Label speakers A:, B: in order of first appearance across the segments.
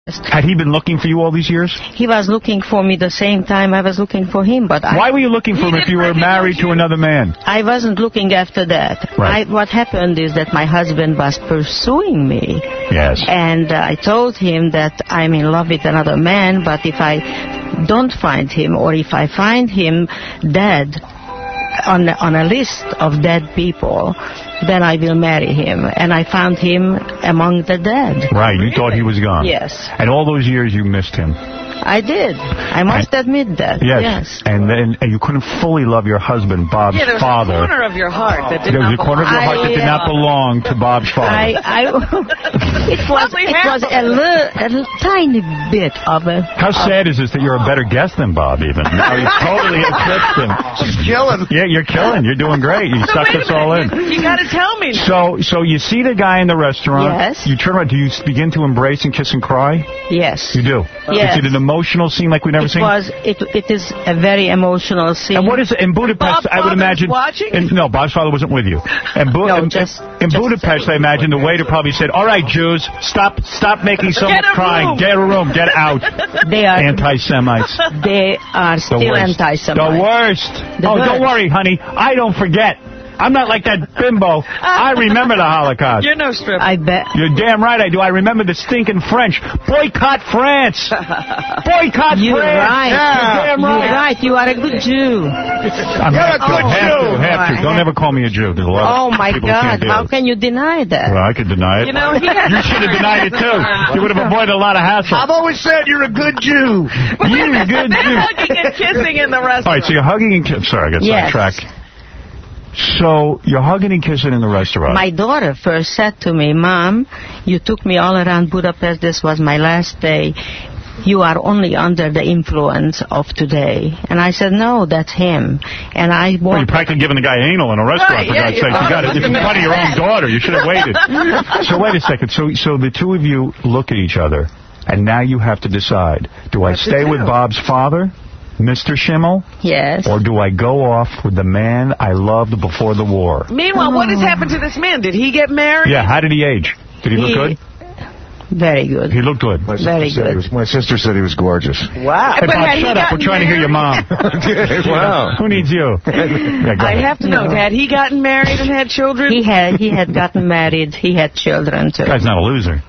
A: Had he been looking for you all these years?
B: He was looking for me the same time I was looking for him, but
A: Why were you looking for him if you were married to another man?
B: I wasn't looking after that.
A: Right.
B: What happened is that my husband was pursuing me.
A: Yes.
B: And I told him that I'm in love with another man, but if I don't find him, or if I find him dead on a list of dead people, then I will marry him. And I found him among the dead.
A: Right, you thought he was gone.
B: Yes.
A: And all those years you missed him.
B: I did. I must admit that.
A: Yes. And then you couldn't fully love your husband, Bob's father.
C: There was a corner of your heart that did
A: There
C: not
A: was a corner of your heart that did not belong to Bob's father.
B: It was a tiny bit of a...
A: How sad is this that you're a better guest than Bob, even? Now you totally eclipsed him.
D: She's killing.
A: Yeah, you're killing. You're doing great. You sucked us all in.
C: You got to tell me.
A: So you see the guy in the restaurant.
B: Yes.
A: You turn around. Do you begin to embrace and kiss and cry?
B: Yes.
A: You do?
B: Yes.
A: Is it an emotional scene like we've never seen?
B: It is a very emotional scene.
A: And what is it? In Budapest, I would imagine... No, Bob's father wasn't with you. In Budapest, I imagine the waiter probably said, all right, Jews, stop making so much crying. Get a room. Get out.
B: They are
A: anti-Semites.
B: They are still anti-Semites.
A: The worst. Don't worry, honey. I don't forget. I'm not like that bimbo. I remember the Holocaust.
C: You're no stripper.
B: I bet.
A: You're damn right I do. I remember the stinking French. Boycott France. Boycott France.
B: You're right.
A: Yeah.
B: You're right. You are a good Jew.
A: I'm a good Jew. Have to. Don't ever call me a Jew. There's a lot of people
B: God.
A: can't do
B: How can you deny that?
A: Well, I could deny it.
C: You know,
A: you should have denied it, too. You would have avoided a lot of hassle.
D: I've always said you're a good Jew.
A: You're a good Jew.
C: Hugging and kissing in the restaurant.
A: All right, so you're hugging and kissing. Sorry, I got sidetracked. So you're hugging and kissing in the restaurant.
B: My daughter first said to me, Mom, you took me all around Budapest. This was my last day. You are only under the influence of today. And I said, no, that's him. And I walked...
A: Well, you're practically giving the guy anal in a restaurant, for God's sake. You got it. It's in front of your own daughter. You should have waited. So wait a second. So the two of you look at each other, and now you have to decide. Do I stay with Bob's father, Mr. Schimmel?
B: Yes.
A: Or do I go off with the man I loved before the war?
C: Meanwhile, what has happened to this man? Did he get married?
A: Yeah, how did he age? Did he look good?
B: Very good.
A: He looked good.
B: Very good.
D: My sister said he was gorgeous.
C: Wow.
A: Hey, Bob, shut up. We're trying to hear your mom.
D: Wow.
A: Who needs you?
C: I have to know, had he gotten married and had children?
B: He had gotten married. He had children, too.
A: Guy's not a loser.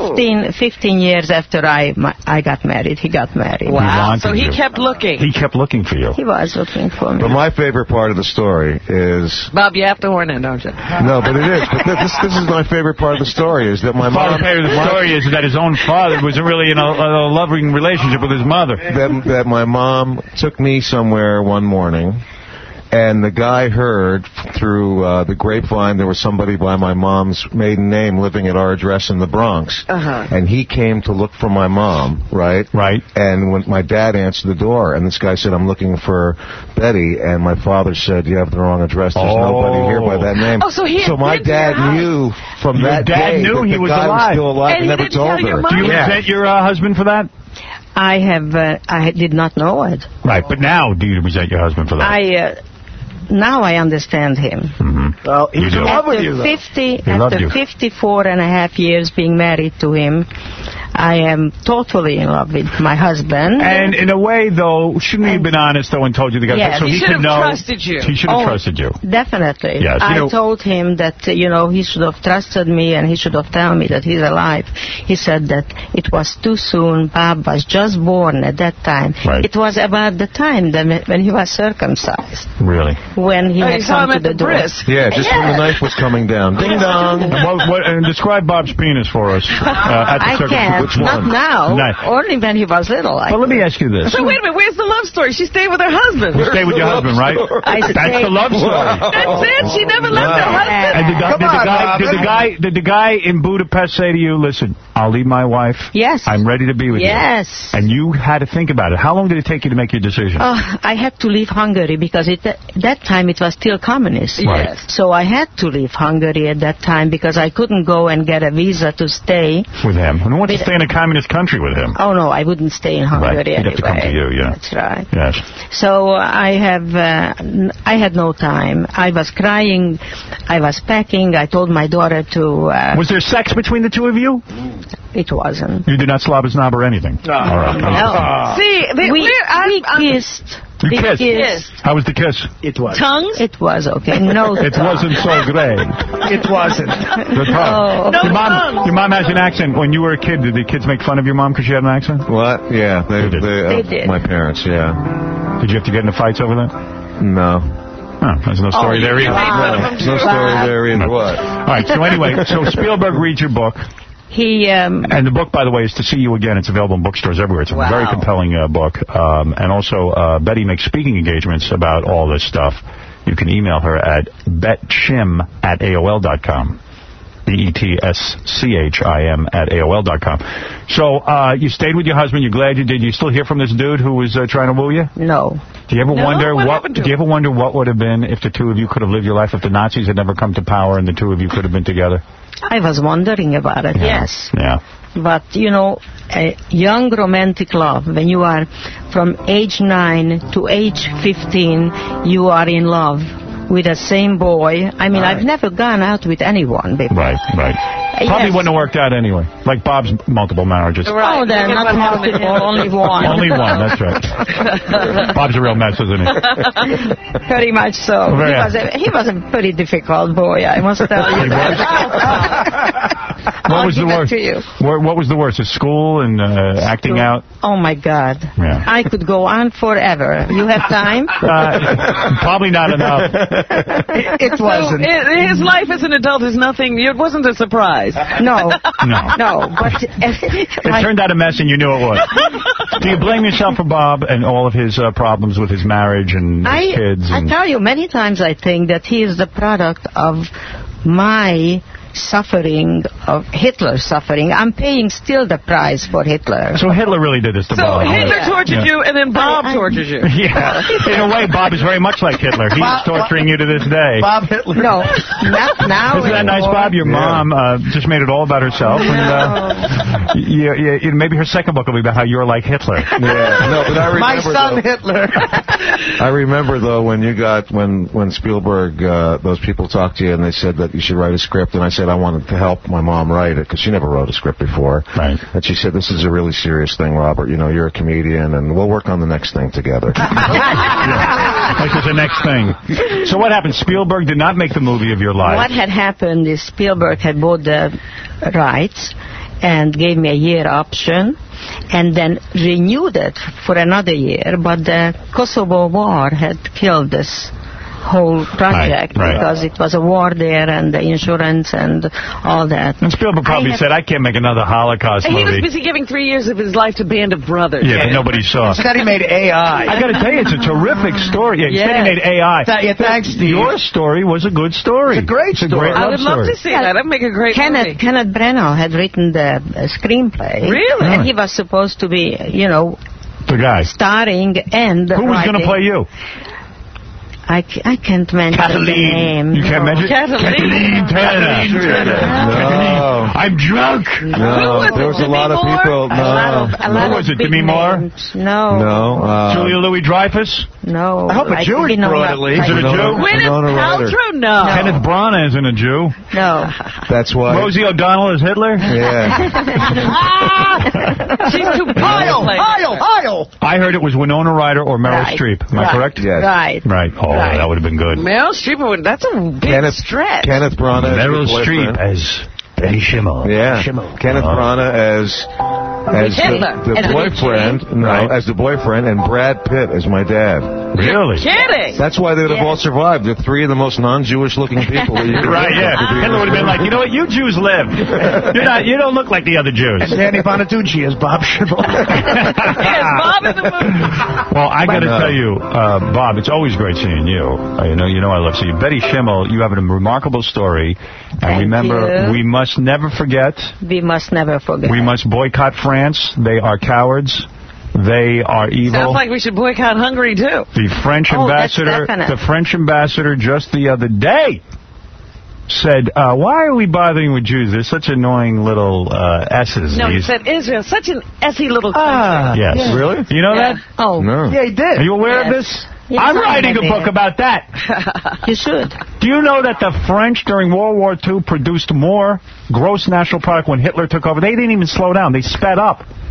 B: 15 years after I got married, he got married.
C: Wow. So he kept looking.
A: He kept looking for you.
B: He was looking for me.
D: But my favorite part of the story is...
C: Bob, you have to horn in, don't you?
D: No, but it is. But this is my favorite part of the story, is that my mom...
A: favorite of the story is that his own father wasn't really in a loving relationship with his mother.
D: That my mom took me somewhere one morning, and the guy heard through the grapevine there was somebody by my mom's maiden name living at our address in the Bronx. And he came to look for my mom, right?
A: Right.
D: And when my dad answered the door, and this guy said, I'm looking for Betty, and my father said, you have the wrong address. There's nobody here by that name.
C: So
D: my dad knew from that day
A: knew
D: that
A: he
D: the
A: was
D: guy
A: alive.
D: was still alive and never told her.
A: Do you resent your husband for that?
B: I did not know it.
A: Right, but now do you resent your husband for that?
B: Now I understand him.
A: Mm-hmm.
D: Well, he's in love with you, though.
B: After 54 and a half years being married to him, I am totally in love with my husband.
A: And in a way, though, shouldn't he have been honest, though, and told you the guy?
B: Yes.
A: So he
C: should have
A: know,
C: trusted you.
A: He should have trusted you.
B: Definitely.
A: Yes.
B: I told him that, he should have trusted me and he should have told me that he's alive. He said that it was too soon. Bob was just born at that time.
A: Right.
B: It was about the time when he was circumcised.
A: Really?
B: When he had come to the door.
D: Yeah, just when the knife was coming down. Ding dong.
A: And describe Bob's penis for us. At the
B: I can't.
D: Which one?
B: Not now.
A: No.
B: Only when he was little.
A: Well, let me ask you this.
C: So wait a minute, where's the love story? She stayed with her husband.
A: You stay with your husband, right? That's the love story.
C: That's it. She never left her husband.
A: And did the guy in Budapest say to you, listen, I'll leave my wife.
B: Yes.
A: I'm ready to be with you.
B: Yes.
A: And you had to think about it. How long did it take you to make your decision?
B: I had to leave Hungary because that time it was still communist.
A: Right.
B: So I had to leave Hungary at that time because I couldn't go and get a visa to stay.
A: With him. And who wants to stay in a communist country with him.
B: Oh, no, I wouldn't stay in Hungary
A: Right, he'd
B: anyway.
A: have to come to you, yeah.
B: That's right.
A: Yes.
B: So I had no time. I was crying. I was packing. I told my daughter to...
A: Was there sex between the two of you?
B: It wasn't.
A: You did not slobbersnob or anything?
B: No.
A: All right.
B: No.
C: See,
B: we kissed.
A: You kissed? How was the kiss?
E: It was.
C: Tongues?
B: It was okay. No.
A: It wasn't so great.
E: It wasn't.
A: Good talk.
B: No.
A: Your mom has an accent. When you were a kid, did the kids make fun of your mom because she had an accent?
D: What? Yeah, they
B: did.
D: My parents, yeah.
A: Did you have to get into fights over that?
D: No.
A: Oh, there's no story there either.
D: No story there either. What?
A: All right, so anyway, so Spielberg reads your book. And the book, by the way, is To See You Again. It's available in bookstores everywhere. It's a very compelling book. And also, Betty makes speaking engagements about all this stuff. You can email her at betschim@aol.com. BETSCHIM@AOL.com. So, you stayed with your husband. You're glad you did. You still hear from this dude who was trying to woo you?
B: No.
A: Do you ever wonder what would have been if the two of you could have lived your life, if the Nazis had never come to power and the two of you could have been together?
B: I was wondering about it, yes.
A: Yeah.
B: But, you know, a young romantic love, when you are from age 9 to age 15, you are in love with the same boy. I mean, I've never gone out with anyone before.
A: Right. Probably wouldn't have worked out anyway. Like Bob's multiple marriages.
B: Right. Oh, they're not multiple, only one.
A: Only one, that's right. Bob's a real mess, isn't he?
B: Very much so. He was a pretty difficult boy, I must tell you.
A: What was the worst? What was the worst? At school and acting out?
B: Oh, my God.
A: Yeah.
B: I could go on forever. You have time?
A: Probably not enough.
C: It wasn't. His life as an adult is nothing. It wasn't a surprise.
B: No. But
A: it turned out a mess, and you knew it was. Do you blame yourself for Bob and all of his problems with his marriage and his kids?
B: I tell you, many times I think that he is the product of my suffering, of Hitler's suffering. I'm paying still the price for Hitler.
A: So Hitler really did this to Bob.
C: So Hitler tortured you, and then Bob tortures you.
A: Yeah. In a way, Bob is very much like Hitler. He's torturing you to this day.
E: Bob Hitler.
B: No, not now.
A: Isn't that nice, Bob? Your mom just made it all about herself. And, maybe her second book will be about how you're like Hitler.
D: Yeah. No, but I remember,
E: my son Hitler.
D: I remember, though, when Spielberg, those people talked to you and they said that you should write a script, and I said I wanted to help my mom write it because she never wrote a script before.
A: Right.
D: And she said, this is a really serious thing, Robert. You know, you're a comedian, and we'll work on the next thing together.
A: Like there's the next thing. So what happened? Spielberg did not make the movie of your life.
B: What had happened is Spielberg had bought the rights and gave me a year option, and then renewed it for another year, but the Kosovo War had killed this whole project because it was a war there and the insurance and all that.
A: And Spielberg probably said, I can't make another Holocaust movie.
C: He was busy giving 3 years of his life to Band of Brothers.
A: Yeah, but nobody saw.
E: Instead he made AI.
A: I got to tell you, it's a terrific story. Yeah, instead he made AI.
E: Thanks, Steve.
A: Your story was a good story.
E: It's a great story.
C: I would love to see that. That'd make a great movie.
B: Kenneth Branagh had written the screenplay.
C: Really?
B: And he was supposed to be,
A: the guy
B: starring and
A: who was going to play you?
B: I can't mention the name.
A: You can't mention Kathleen Turner.
D: No.
A: I'm drunk.
D: No, there was a lot of people. No.
B: Who
A: was it? Demi Moore?
B: No.
D: Julia
B: Louis-Dreyfus? No.
E: I hope a Jewish bro at least.
A: Is it a Jew?
C: Gwyneth Paltrow? No.
A: Kenneth Branagh isn't a Jew.
B: No.
D: That's why.
A: Rosie O'Donnell is Hitler?
D: Yeah.
C: She's too
E: Heil!
A: I heard it was Winona Ryder or Meryl Streep. Am I correct?
D: Yes.
B: Right.
A: Oh, that would have been good.
C: Meryl Streep, that's a big stretch.
D: Kenneth Branagh.
A: Meryl Streep as Betty Schimmel.
D: Yeah. Kenneth Branagh as the boyfriend. As the boyfriend, and Brad Pitt as my dad.
A: Really?
C: Kidding.
D: That's why they would have all survived. They're three of the most non-Jewish looking people.
A: Right, yeah. Hitler would have been like, you know what, you Jews live. You don't look like the other Jews.
E: Danny Bonaducci as Bob Schimmel.
C: Bob in the movie.
A: Well, I got to tell you, Bob, it's always great seeing you. You know I love seeing you. Betty Schimmel, you have a remarkable story. And remember, we must never forget.
B: We must never forget.
A: We must boycott France. They are cowards. They are evil.
C: Sounds like we should boycott Hungary, too.
A: The French ambassador just the other day said, why are we bothering with Jews? They're such annoying little S's.
C: No, he said Israel, such an essy little country.
A: Yes.
D: Yeah. Really?
A: You know that?
B: Oh.
D: No.
E: Yeah, he did.
A: Are you aware of this?
B: Yes,
A: I'm writing a
B: aware.
A: book about that.
B: You should.
A: Do you know that the French during World War II produced more gross national product when Hitler took over? They didn't even slow down. They sped up.